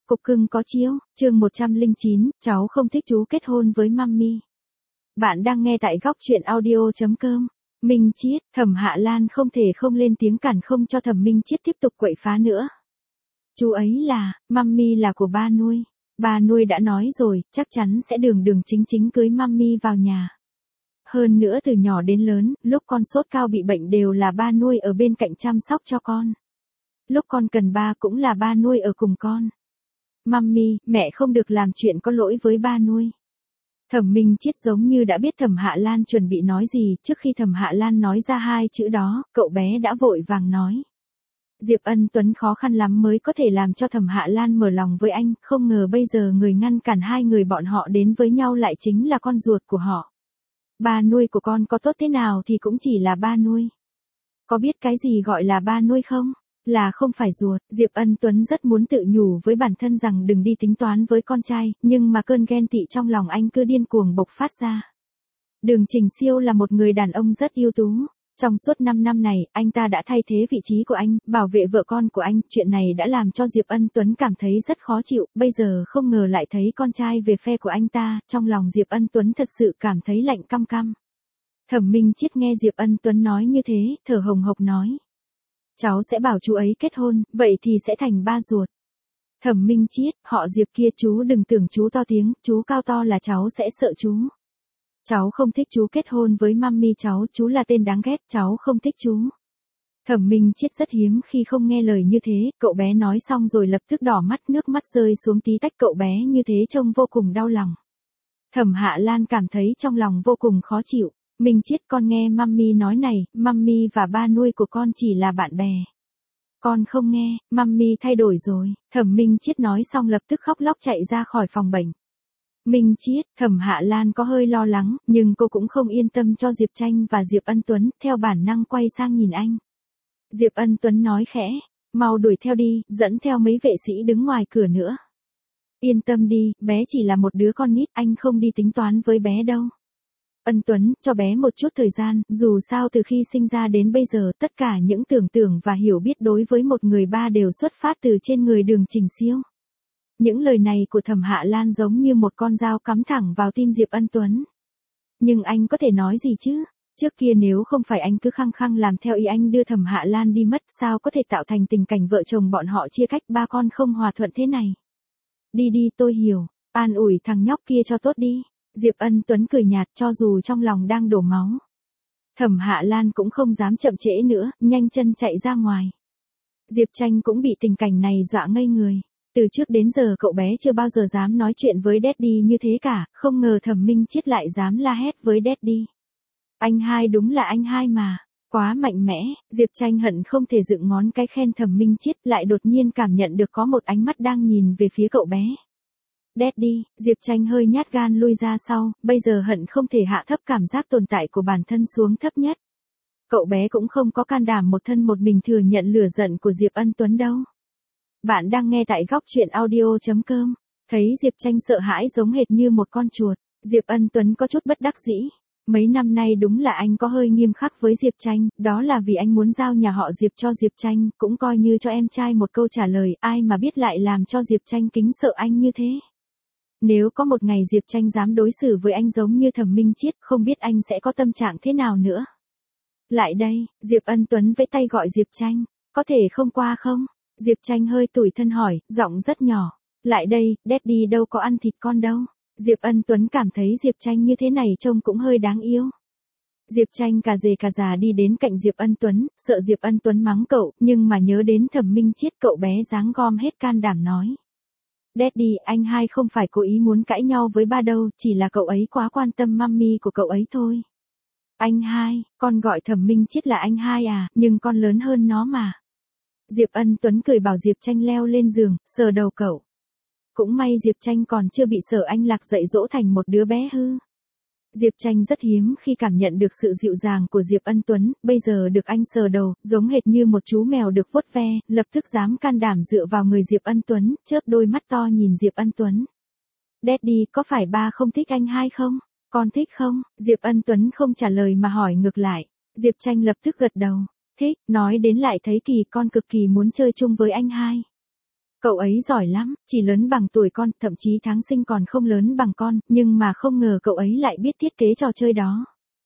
Cục cưng có chiếu, chương 109, cháu không thích chú kết hôn với mummy. Bạn đang nghe tại góc truyện audio.com. Minh Chiết, Thẩm Hạ Lan không thể không lên tiếng cản không cho Thẩm Minh Chiết tiếp tục quậy phá nữa. Chú ấy là, mummy là của ba nuôi. Ba nuôi đã nói rồi, chắc chắn sẽ đường đường chính chính cưới mummy vào nhà. Hơn nữa từ nhỏ đến lớn, lúc con sốt cao bị bệnh đều là ba nuôi ở bên cạnh chăm sóc cho con. Lúc con cần ba cũng là ba nuôi ở cùng con. Mummy, mẹ không được làm chuyện có lỗi với ba nuôi. Thẩm Minh Chiết giống như đã biết Thẩm Hạ Lan chuẩn bị nói gì, trước khi Thẩm Hạ Lan nói ra hai chữ đó, cậu bé đã vội vàng nói. Diệp Ân Tuấn khó khăn lắm mới có thể làm cho Thẩm Hạ Lan mở lòng với anh, không ngờ bây giờ người ngăn cản hai người bọn họ đến với nhau lại chính là con ruột của họ. Ba nuôi của con có tốt thế nào thì cũng chỉ là ba nuôi. Có biết cái gì gọi là ba nuôi không? Là không phải ruột. Diệp Ân Tuấn rất muốn tự nhủ với bản thân rằng đừng đi tính toán với con trai, nhưng mà cơn ghen tị trong lòng anh cứ điên cuồng bộc phát ra. Đường Trình Siêu là một người đàn ông rất ưu tú. Trong suốt 5 năm này, anh ta đã thay thế vị trí của anh, bảo vệ vợ con của anh. Chuyện này đã làm cho Diệp Ân Tuấn cảm thấy rất khó chịu, bây giờ không ngờ lại thấy con trai về phe của anh ta, trong lòng Diệp Ân Tuấn thật sự cảm thấy lạnh căm căm. Thẩm Minh Chiết nghe Diệp Ân Tuấn nói như thế, thở hồng hộc nói. Cháu sẽ bảo chú ấy kết hôn, vậy thì sẽ thành ba ruột. Thẩm Minh Chiết, họ Diệp kia chú đừng tưởng chú to tiếng, chú cao to là cháu sẽ sợ chú. Cháu không thích chú kết hôn với mummy cháu, chú là tên đáng ghét, cháu không thích chú. Thẩm Minh Chiết rất hiếm khi không nghe lời như thế, cậu bé nói xong rồi lập tức đỏ mắt, nước mắt rơi xuống tí tách, cậu bé như thế trông vô cùng đau lòng. Thẩm Hạ Lan cảm thấy trong lòng vô cùng khó chịu. Minh Chiết, con nghe mummy nói này, mummy và ba nuôi của con chỉ là bạn bè. Con không nghe, mummy thay đổi rồi. Thẩm Minh Chiết nói xong lập tức khóc lóc chạy ra khỏi phòng bệnh. Minh Chiết, Thẩm Hạ Lan có hơi lo lắng, nhưng cô cũng không yên tâm cho Diệp Tranh và Diệp Ân Tuấn, theo bản năng quay sang nhìn anh. Diệp Ân Tuấn nói khẽ, mau đuổi theo đi, dẫn theo mấy vệ sĩ đứng ngoài cửa nữa. Yên tâm đi, bé chỉ là một đứa con nít, anh không đi tính toán với bé đâu. Ân Tuấn, cho bé một chút thời gian, dù sao từ khi sinh ra đến bây giờ tất cả những tưởng tượng và hiểu biết đối với một người ba đều xuất phát từ trên người Đường Trình Siêu. Những lời này của Thẩm Hạ Lan giống như một con dao cắm thẳng vào tim Diệp Ân Tuấn. Nhưng anh có thể nói gì chứ? Trước kia nếu không phải anh cứ khăng khăng làm theo ý anh đưa Thẩm Hạ Lan đi mất, sao có thể tạo thành tình cảnh vợ chồng bọn họ chia cách, ba con không hòa thuận thế này. Đi đi, tôi hiểu, an ủi thằng nhóc kia cho tốt đi. Diệp Ân Tuấn cười nhạt, cho dù trong lòng đang đổ máu. Thẩm Hạ Lan cũng không dám chậm trễ nữa, nhanh chân chạy ra ngoài. Diệp Tranh cũng bị tình cảnh này dọa ngây người. Từ trước đến giờ cậu bé chưa bao giờ dám nói chuyện với Daddy như thế cả, không ngờ Thẩm Minh Chiết lại dám la hét với Daddy. Anh hai đúng là anh hai mà, quá mạnh mẽ. Diệp Tranh hận không thể dựng ngón cái khen Thẩm Minh Chiết, lại đột nhiên cảm nhận được có một ánh mắt đang nhìn về phía cậu bé. Daddy, Diệp Tranh hơi nhát gan lui ra sau, bây giờ hận không thể hạ thấp cảm giác tồn tại của bản thân xuống thấp nhất. Cậu bé cũng không có can đảm một thân một mình thừa nhận lửa giận của Diệp Ân Tuấn đâu. Bạn đang nghe tại góc truyện audio.com. Thấy Diệp Tranh sợ hãi giống hệt như một con chuột, Diệp Ân Tuấn có chút bất đắc dĩ. Mấy năm nay đúng là anh có hơi nghiêm khắc với Diệp Tranh, đó là vì anh muốn giao nhà họ Diệp cho Diệp Tranh, cũng coi như cho em trai một câu trả lời, ai mà biết lại làm cho Diệp Tranh kính sợ anh như thế. Nếu có một ngày Diệp Tranh dám đối xử với anh giống như Thẩm Minh Chiết, không biết anh sẽ có tâm trạng thế nào nữa. Lại đây, Diệp Ân Tuấn vẫy tay gọi Diệp Tranh, có thể không qua không? Diệp Tranh hơi tủi thân hỏi, giọng rất nhỏ. Lại đây, Daddy đâu có ăn thịt con đâu. Diệp Ân Tuấn cảm thấy Diệp Tranh như thế này trông cũng hơi đáng yêu. Diệp Tranh cà rề cà già đi đến cạnh Diệp Ân Tuấn, sợ Diệp Ân Tuấn mắng cậu, nhưng mà nhớ đến Thẩm Minh Chiết, cậu bé dáng gom hết can đảm nói. Daddy, anh hai không phải cố ý muốn cãi nhau với ba đâu, chỉ là cậu ấy quá quan tâm mummy của cậu ấy thôi. Anh hai, con gọi Thẩm Minh Chiết là anh hai à, nhưng con lớn hơn nó mà. Diệp Ân Tuấn cười bảo Diệp Tranh leo lên giường, sờ đầu cậu. Cũng may Diệp Tranh còn chưa bị Sở Anh Lạc dạy dỗ thành một đứa bé hư. Diệp Tranh rất hiếm khi cảm nhận được sự dịu dàng của Diệp Ân Tuấn, bây giờ được anh sờ đầu, giống hệt như một chú mèo được vuốt ve, lập tức dám can đảm dựa vào người Diệp Ân Tuấn, chớp đôi mắt to nhìn Diệp Ân Tuấn. Daddy, có phải ba không thích anh hai không? Con thích không? Diệp Ân Tuấn không trả lời mà hỏi ngược lại. Diệp Tranh lập tức gật đầu. Thích, nói đến lại thấy kỳ, con cực kỳ muốn chơi chung với anh hai. Cậu ấy giỏi lắm, chỉ lớn bằng tuổi con, thậm chí tháng sinh còn không lớn bằng con, nhưng mà không ngờ cậu ấy lại biết thiết kế trò chơi đó.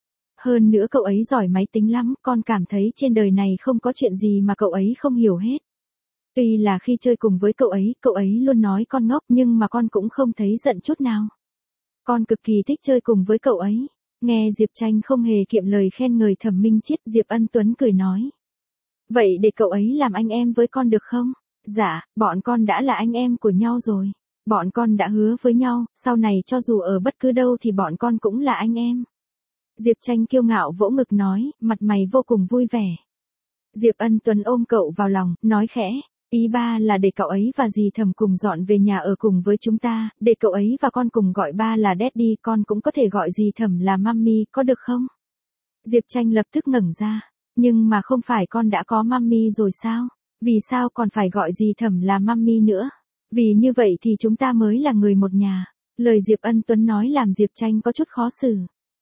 Hơn nữa cậu ấy giỏi máy tính lắm, con cảm thấy trên đời này không có chuyện gì mà cậu ấy không hiểu hết. Tuy là khi chơi cùng với cậu ấy luôn nói con ngốc nhưng mà con cũng không thấy giận chút nào. Con cực kỳ thích chơi cùng với cậu ấy. Nghe Diệp Tranh không hề kiệm lời khen ngợi Thẩm Minh Chiết, Diệp Ân Tuấn cười nói. Vậy để cậu ấy làm anh em với con được không? Dạ, bọn con đã là anh em của nhau rồi. Bọn con đã hứa với nhau, sau này cho dù ở bất cứ đâu thì bọn con cũng là anh em. Diệp Tranh kiêu ngạo vỗ ngực nói, mặt mày vô cùng vui vẻ. Diệp Ân Tuấn ôm cậu vào lòng, nói khẽ, ý ba là để cậu ấy và dì Thẩm cùng dọn về nhà ở cùng với chúng ta, để cậu ấy và con cùng gọi ba là Daddy, con cũng có thể gọi dì Thẩm là Mummy, có được không? Diệp Tranh lập tức ngẩng ra, nhưng mà không phải con đã có Mummy rồi sao? Vì sao còn phải gọi dì Thẩm là Mummy nữa? Vì như vậy thì chúng ta mới là người một nhà. Lời Diệp Ân Tuấn nói làm Diệp Tranh có chút khó xử.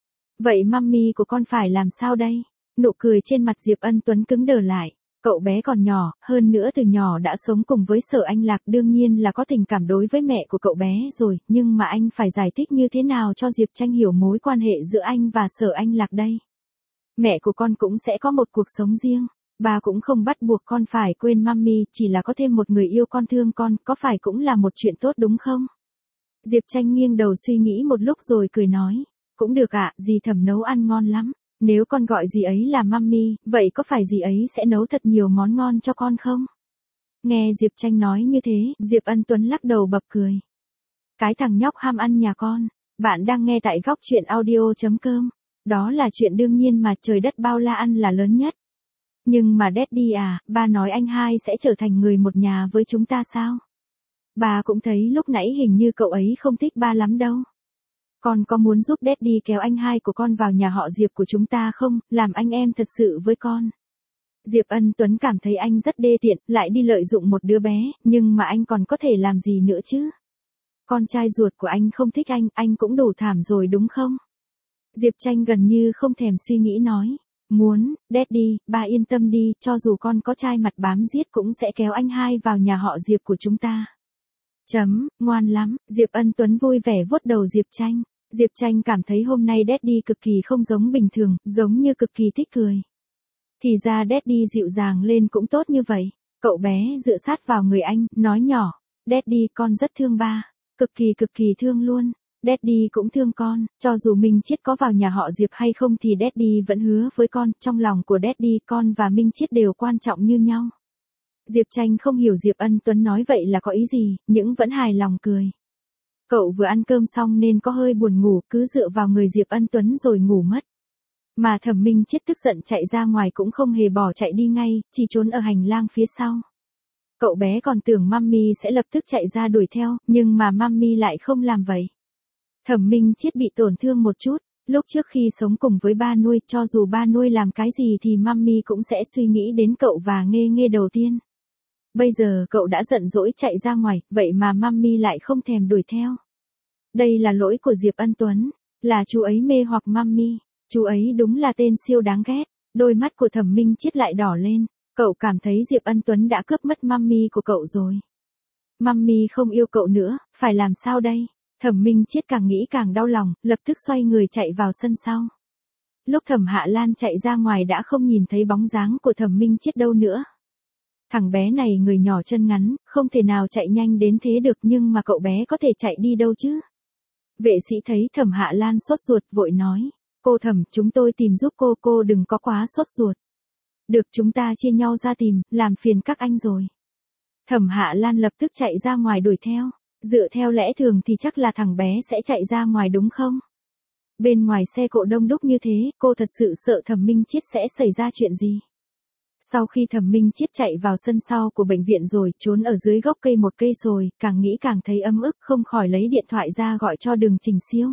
Vậy Mummy của con phải làm sao đây? Nụ cười trên mặt Diệp Ân Tuấn cứng đờ lại. Cậu bé còn nhỏ, hơn nữa từ nhỏ đã sống cùng với Sở Anh Lạc, đương nhiên là có tình cảm đối với mẹ của cậu bé rồi, nhưng mà anh phải giải thích như thế nào cho Diệp Tranh hiểu mối quan hệ giữa anh và Sở Anh Lạc đây? Mẹ của con cũng sẽ có một cuộc sống riêng, bà cũng không bắt buộc con phải quên Mummy, chỉ là có thêm một người yêu con thương con, có phải cũng là một chuyện tốt đúng không? Diệp Tranh nghiêng đầu suy nghĩ một lúc rồi cười nói, cũng được ạ, dì Thẩm nấu ăn ngon lắm. Nếu con gọi dì ấy là Mummy, vậy có phải dì ấy sẽ nấu thật nhiều món ngon cho con không? Nghe Diệp Tranh nói như thế, Diệp Ân Tuấn lắc đầu bật cười. Cái thằng nhóc ham ăn nhà con, bạn đang nghe tại góc truyện audio.com. Đó là chuyện đương nhiên mà, trời đất bao la ăn là lớn nhất. Nhưng mà Daddy à, ba nói anh hai sẽ trở thành người một nhà với chúng ta sao? Bà cũng thấy lúc nãy hình như cậu ấy không thích ba lắm đâu. Con có muốn giúp Daddy kéo anh hai của con vào nhà họ Diệp của chúng ta không, làm anh em thật sự với con? Diệp Ân Tuấn cảm thấy anh rất đê tiện, lại đi lợi dụng một đứa bé, nhưng mà anh còn có thể làm gì nữa chứ? Con trai ruột của anh không thích anh cũng đủ thảm rồi đúng không? Diệp Tranh gần như không thèm suy nghĩ nói. Muốn, Daddy, ba yên tâm đi, cho dù con có trai mặt bám giết cũng sẽ kéo anh hai vào nhà họ Diệp của chúng ta. Ngoan lắm, Diệp Ân Tuấn vui vẻ vuốt đầu Diệp Tranh. Diệp Tranh cảm thấy hôm nay Daddy cực kỳ không giống bình thường, giống như cực kỳ thích cười. Thì ra Daddy dịu dàng lên cũng tốt như vậy. Cậu bé dựa sát vào người anh, nói nhỏ. Daddy, con rất thương ba. Cực kỳ thương luôn. Daddy cũng thương con, cho dù Minh Chiết có vào nhà họ Diệp hay không thì Daddy vẫn hứa với con, trong lòng của Daddy con và Minh Chiết đều quan trọng như nhau. Diệp Tranh không hiểu Diệp Ân Tuấn nói vậy là có ý gì, nhưng vẫn hài lòng cười. Cậu vừa ăn cơm xong nên có hơi buồn ngủ, cứ dựa vào người Diệp Ân Tuấn rồi ngủ mất. Mà Thẩm Minh Chiết tức giận chạy ra ngoài cũng không hề bỏ chạy đi ngay, chỉ trốn ở hành lang phía sau. Cậu bé còn tưởng Mummy sẽ lập tức chạy ra đuổi theo, nhưng mà Mummy lại không làm vậy. Thẩm Minh Chiết bị tổn thương một chút, lúc trước khi sống cùng với ba nuôi, cho dù ba nuôi làm cái gì thì Mummy cũng sẽ suy nghĩ đến cậu và Nghê đầu tiên. Bây giờ cậu đã giận dỗi chạy ra ngoài, vậy mà Mummy lại không thèm đuổi theo. Đây là lỗi của Diệp Ân Tuấn, là chú ấy mê hoặc Mummy, chú ấy đúng là tên siêu đáng ghét. Đôi mắt của Thẩm Minh Chiết lại đỏ lên, cậu cảm thấy Diệp Ân Tuấn đã cướp mất Mummy của cậu rồi. Mummy không yêu cậu nữa, phải làm sao đây? Thẩm Minh Chiết càng nghĩ càng đau lòng, lập tức xoay người chạy vào sân sau. Lúc Thẩm Hạ Lan chạy ra ngoài đã không nhìn thấy bóng dáng của Thẩm Minh Chiết đâu nữa. Thằng bé này người nhỏ chân ngắn, không thể nào chạy nhanh đến thế được, nhưng mà cậu bé có thể chạy đi đâu chứ? Vệ sĩ thấy Thẩm Hạ Lan sốt ruột vội nói. Cô Thẩm, chúng tôi tìm giúp cô đừng có quá sốt ruột. Được, chúng ta chia nhau ra tìm, làm phiền các anh rồi. Thẩm Hạ Lan lập tức chạy ra ngoài đuổi theo. Dựa theo lẽ thường thì chắc là thằng bé sẽ chạy ra ngoài đúng không? Bên ngoài xe cộ đông đúc như thế, cô thật sự sợ Thẩm Minh Chiết sẽ xảy ra chuyện gì. Sau khi Thẩm Minh Chiết chạy vào sân sau của bệnh viện rồi, trốn ở dưới gốc cây một cây rồi, càng nghĩ càng thấy ấm ức, không khỏi lấy điện thoại ra gọi cho Đường Trình Siêu.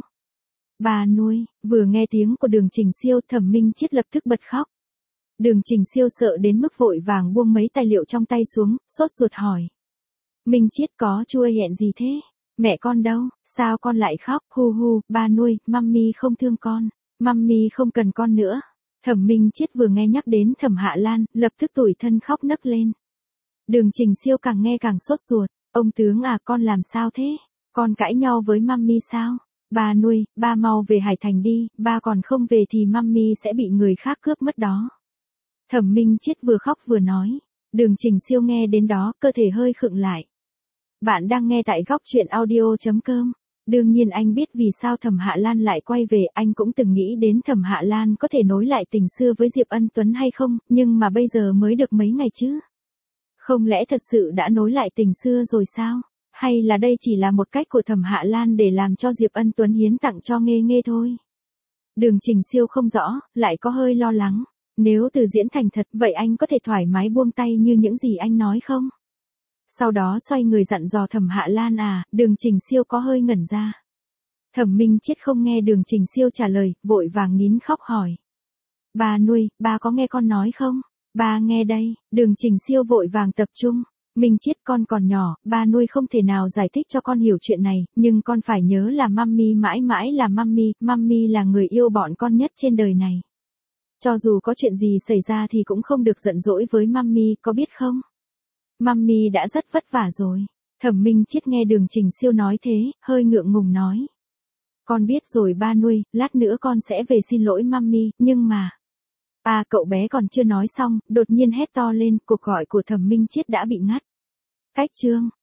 Bà nuôi, vừa nghe tiếng của Đường Trình Siêu, Thẩm Minh Chiết lập tức bật khóc. Đường Trình Siêu sợ đến mức vội vàng buông mấy tài liệu trong tay xuống, sốt ruột hỏi. Minh Chiết có chua hẹn gì thế? Mẹ con đâu? Sao con lại khóc? Hu, ba nuôi, Mummy không thương con. Mummy không cần con nữa. Thẩm Minh Chiết vừa nghe nhắc đến Thẩm Hạ Lan, lập tức tủi thân khóc nấc lên. Đường Trình Siêu càng nghe càng sốt ruột. Ông tướng à, con làm sao thế? Con cãi nhau với mami sao? Ba nuôi, ba mau về Hải Thành đi, ba còn không về thì mami sẽ bị người khác cướp mất đó. Thẩm Minh Chiết vừa khóc vừa nói. Đường Trình Siêu nghe đến đó, cơ thể hơi khựng lại. Bạn đang nghe tại góc truyện audio.com. Đương nhiên anh biết vì sao Thẩm Hạ Lan lại quay về, anh cũng từng nghĩ đến Thẩm Hạ Lan có thể nối lại tình xưa với Diệp Ân Tuấn hay không, nhưng mà bây giờ mới được mấy ngày chứ. Không lẽ thật sự đã nối lại tình xưa rồi sao? Hay là đây chỉ là một cách của Thẩm Hạ Lan để làm cho Diệp Ân Tuấn hiến tặng cho Nghê Nghê thôi? Đường Trình Siêu không rõ, lại có hơi lo lắng. Nếu từ diễn thành thật, vậy anh có thể thoải mái buông tay như những gì anh nói không? Sau đó xoay người dặn dò Thẩm Hạ Lan à, Đường Trình Siêu có hơi ngẩn ra. Thẩm Minh Chiết không nghe Đường Trình Siêu trả lời, vội vàng nín khóc hỏi. Ba nuôi, ba có nghe con nói không? Ba nghe đây. Đường Trình Siêu vội vàng tập trung. Minh Chiết, con còn nhỏ, ba nuôi không thể nào giải thích cho con hiểu chuyện này, nhưng con phải nhớ là mami mãi mãi là mami là người yêu bọn con nhất trên đời này. Cho dù có chuyện gì xảy ra thì cũng không được giận dỗi với mami, có biết không? Mami đã rất vất vả rồi. Thẩm Minh Chiết nghe Đường Trình Siêu nói thế, hơi ngượng ngùng nói. Con biết rồi ba nuôi, lát nữa con sẽ về xin lỗi mami, nhưng mà... À, cậu bé còn chưa nói xong, đột nhiên hét to lên, cuộc gọi của Thẩm Minh Chiết đã bị ngắt. Cách chương